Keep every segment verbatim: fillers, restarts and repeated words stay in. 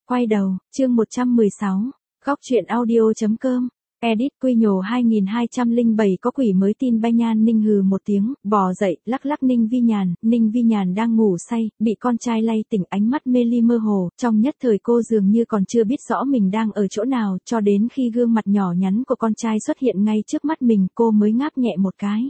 quay đầu, chương một trăm mười sáu, góc truyện audio.com, edit Quy Nhồ hai nghìn hai trăm lẻ bảy có quỷ mới tin bay. Nhan Ninh hừ một tiếng, bò dậy, lắc lắc Ninh Vi Nhàn. Ninh Vi Nhàn đang ngủ say, bị con trai lay tỉnh, ánh mắt mê ly mơ hồ, trong nhất thời cô dường như còn chưa biết rõ mình đang ở chỗ nào, cho đến khi gương mặt nhỏ nhắn của con trai xuất hiện ngay trước mắt mình, cô mới ngáp nhẹ một cái.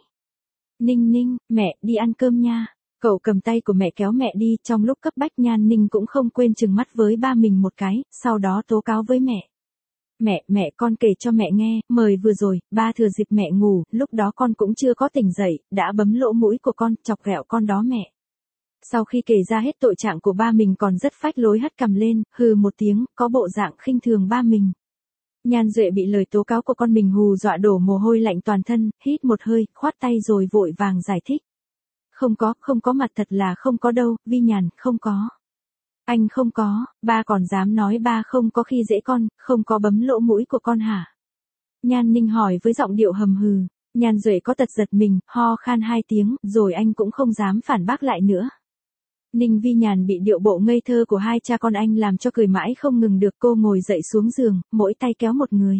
Ninh Ninh, mẹ, đi ăn cơm nha. Cậu cầm tay của mẹ kéo mẹ đi, trong lúc cấp bách Nhan Ninh cũng không quên trừng mắt với ba mình một cái, sau đó tố cáo với mẹ. Mẹ, mẹ con kể cho mẹ nghe, mời vừa rồi, ba thừa dịp mẹ ngủ, lúc đó con cũng chưa có tỉnh dậy, đã bấm lỗ mũi của con, chọc ghẹo con đó mẹ. Sau khi kể ra hết tội trạng của ba mình còn rất phách lối hất cằm lên, hừ một tiếng, có bộ dạng khinh thường ba mình. Nhan Duệ bị lời tố cáo của con mình hù dọa đổ mồ hôi lạnh toàn thân, hít một hơi, khoát tay rồi vội vàng giải thích. Không có, không có, mặt thật là không có đâu, Vi Nhàn, không có. Anh không có, ba còn dám nói ba không có khi dễ con, không có bấm lỗ mũi của con hả? Nhan Ninh hỏi với giọng điệu hầm hừ. Nhan Duệ có tật giật mình, ho khan hai tiếng, rồi anh cũng không dám phản bác lại nữa. Ninh Vi Nhàn bị điệu bộ ngây thơ của hai cha con anh làm cho cười mãi không ngừng được. Cô ngồi dậy xuống giường, mỗi tay kéo một người.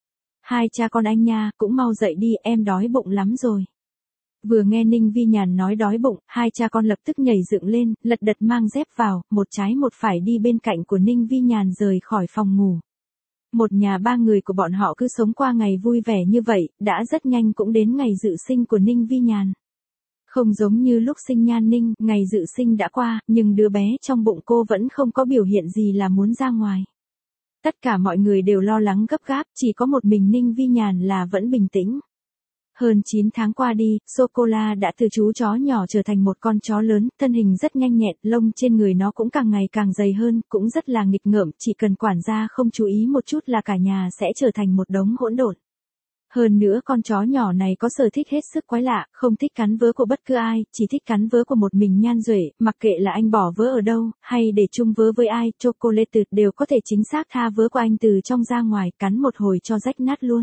Hai cha con anh nha, cũng mau dậy đi, em đói bụng lắm rồi. Vừa nghe Ninh Vi Nhàn nói đói bụng, hai cha con lập tức nhảy dựng lên, lật đật mang dép vào, một trái một phải đi bên cạnh của Ninh Vi Nhàn rời khỏi phòng ngủ. Một nhà ba người của bọn họ cứ sống qua ngày vui vẻ như vậy, đã rất nhanh cũng đến ngày dự sinh của Ninh Vi Nhàn. Không giống như lúc sinh Nhan Ninh, ngày dự sinh đã qua, nhưng đứa bé trong bụng cô vẫn không có biểu hiện gì là muốn ra ngoài. Tất cả mọi người đều lo lắng gấp gáp, chỉ có một mình Ninh Vi Nhàn là vẫn bình tĩnh. Hơn chín tháng qua đi, Sô-cô-la đã từ chú chó nhỏ trở thành một con chó lớn, thân hình rất nhanh nhẹn, lông trên người nó cũng càng ngày càng dày hơn, cũng rất là nghịch ngợm, chỉ cần quản gia không chú ý một chút là cả nhà sẽ trở thành một đống hỗn độn. Hơn nữa con chó nhỏ này có sở thích hết sức quái lạ, không thích cắn vớ của bất cứ ai, chỉ thích cắn vớ của một mình Nhan Duệ, mặc kệ là anh bỏ vớ ở đâu, hay để chung vớ với ai, Chocolate đều có thể chính xác tha vớ của anh từ trong ra ngoài, cắn một hồi cho rách nát luôn.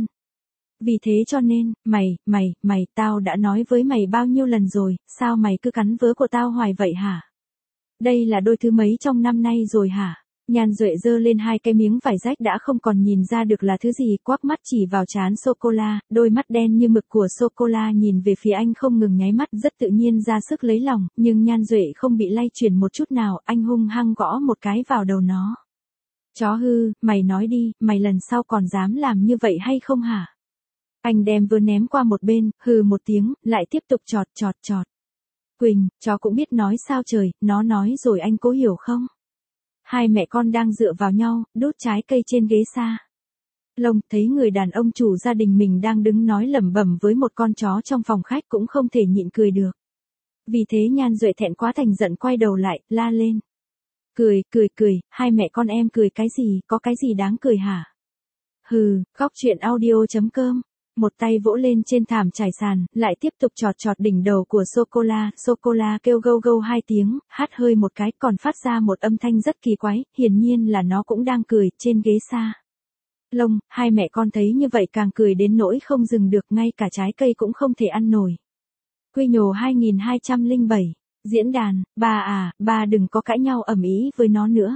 Vì thế cho nên, mày, mày, mày, tao đã nói với mày bao nhiêu lần rồi, sao mày cứ cắn vớ của tao hoài vậy hả? Đây là đôi thứ mấy trong năm nay rồi hả? Nhan Duệ giơ lên hai cái miếng vải rách đã không còn nhìn ra được là thứ gì, quắc mắt chỉ vào trán Sô-cô-la, đôi mắt đen như mực của Sô-cô-la nhìn về phía anh không ngừng nháy mắt, rất tự nhiên ra sức lấy lòng, nhưng Nhan Duệ không bị lay chuyển một chút nào, anh hung hăng gõ một cái vào đầu nó. Chó hư, mày nói đi, mày lần sau còn dám làm như vậy hay không hả? Anh đem vớ ném qua một bên, hừ một tiếng, lại tiếp tục chọt chọt chọt. Quỳnh, chó cũng biết nói sao trời, nó nói rồi anh có hiểu không? Hai mẹ con đang dựa vào nhau, đốt trái cây trên ghế xa. Lông thấy người đàn ông chủ gia đình mình đang đứng nói lẩm bẩm với một con chó trong phòng khách cũng không thể nhịn cười được. Vì thế Nhan Duệ thẹn quá thành giận quay đầu lại, la lên. Cười, cười, cười, hai mẹ con em cười cái gì, có cái gì đáng cười hả? Hừ, góc truyện audio.com. Một tay vỗ lên trên thảm trải sàn, lại tiếp tục chọt chọt đỉnh đầu của Sô-cô-la. Sô-cô-la kêu gâu gâu hai tiếng, hắt hơi một cái, còn phát ra một âm thanh rất kỳ quái, hiển nhiên là nó cũng đang cười, trên ghế xa. Lông, hai mẹ con thấy như vậy càng cười đến nỗi không dừng được, ngay cả trái cây cũng không thể ăn nổi. Quy Nhồ hai nghìn hai trăm lẻ bảy, diễn đàn, ba à, ba đừng có cãi nhau ầm ĩ với nó nữa.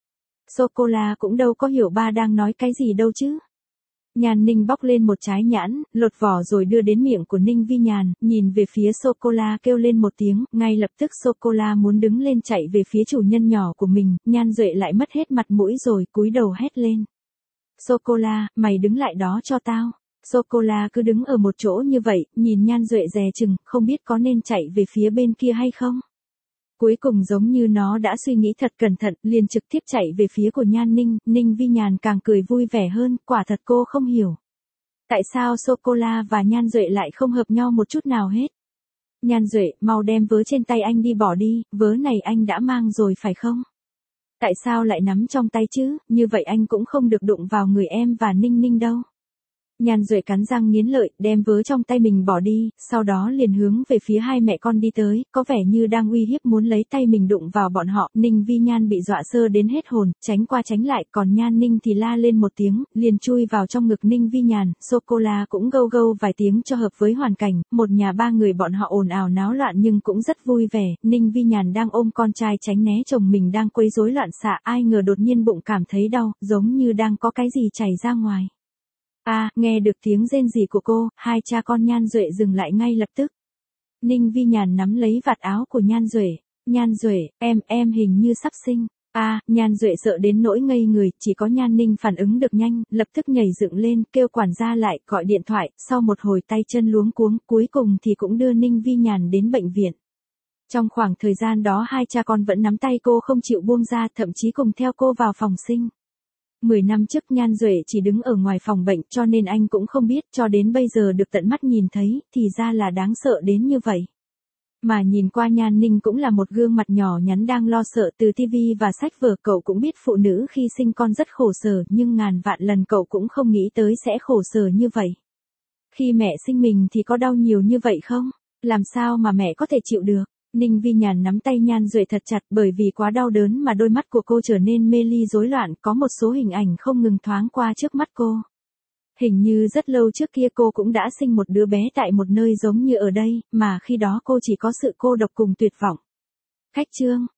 Sô-cô-la cũng đâu có hiểu ba đang nói cái gì đâu chứ. Nhan Ninh bóc lên một trái nhãn, lột vỏ rồi đưa đến miệng của Ninh Vi Nhàn, nhìn về phía Sô-cô-la kêu lên một tiếng, ngay lập tức Sô-cô-la muốn đứng lên chạy về phía chủ nhân nhỏ của mình, Nhan Duệ lại mất hết mặt mũi rồi cúi đầu hét lên. Sô-cô-la, mày đứng lại đó cho tao. Sô-cô-la cứ đứng ở một chỗ như vậy, nhìn Nhan Duệ dè chừng, không biết có nên chạy về phía bên kia hay không. Cuối cùng giống như nó đã suy nghĩ thật cẩn thận, liền trực tiếp chạy về phía của Nhan Ninh, Ninh Vi Nhàn càng cười vui vẻ hơn, quả thật cô không hiểu. Tại sao Sô-cô-la và Nhan Duệ lại không hợp nhau một chút nào hết? Nhan Duệ, mau đem vớ trên tay anh đi bỏ đi, vớ này anh đã mang rồi phải không? Tại sao lại nắm trong tay chứ, như vậy anh cũng không được đụng vào người em và Ninh Ninh đâu. Nhan Duệ cắn răng nghiến lợi, đem vớ trong tay mình bỏ đi, sau đó liền hướng về phía hai mẹ con đi tới, có vẻ như đang uy hiếp muốn lấy tay mình đụng vào bọn họ. Ninh Vi Nhan bị dọa sơ đến hết hồn, tránh qua tránh lại, còn Nhan Ninh thì la lên một tiếng, liền chui vào trong ngực Ninh Vi Nhàn. Sô-cô-la cũng gâu gâu vài tiếng cho hợp với hoàn cảnh, một nhà ba người bọn họ ồn ào náo loạn nhưng cũng rất vui vẻ. Ninh Vi Nhàn đang ôm con trai tránh né chồng mình đang quấy rối loạn xạ, ai ngờ đột nhiên bụng cảm thấy đau, giống như đang có cái gì chảy ra ngoài. A, à, nghe được tiếng rên rỉ của cô, hai cha con Nhan Duệ dừng lại ngay lập tức. Ninh Vi Nhàn nắm lấy vạt áo của Nhan Duệ. Nhan Duệ, em, em hình như sắp sinh. A, à, Nhan Duệ sợ đến nỗi ngây người, chỉ có Nhan Ninh phản ứng được nhanh, lập tức nhảy dựng lên, kêu quản gia lại, gọi điện thoại, sau một hồi tay chân luống cuống, cuối cùng thì cũng đưa Ninh Vi Nhàn đến bệnh viện. Trong khoảng thời gian đó hai cha con vẫn nắm tay cô không chịu buông ra, thậm chí cùng theo cô vào phòng sinh. Mười năm trước Nhan Duệ chỉ đứng ở ngoài phòng bệnh cho nên anh cũng không biết, cho đến bây giờ được tận mắt nhìn thấy, thì ra là đáng sợ đến như vậy. Mà nhìn qua Nhan Ninh cũng là một gương mặt nhỏ nhắn đang lo sợ từ tivi và sách vở. Cậu cũng biết phụ nữ khi sinh con rất khổ sở, nhưng ngàn vạn lần cậu cũng không nghĩ tới sẽ khổ sở như vậy. Khi mẹ sinh mình thì có đau nhiều như vậy không? Làm sao mà mẹ có thể chịu được? Ninh Vi Nhàn nắm tay Nhan Duệ thật chặt, bởi vì quá đau đớn mà đôi mắt của cô trở nên mê ly rối loạn, có một số hình ảnh không ngừng thoáng qua trước mắt cô. Hình như rất lâu trước kia cô cũng đã sinh một đứa bé tại một nơi giống như ở đây, mà khi đó cô chỉ có sự cô độc cùng tuyệt vọng. Khách trương,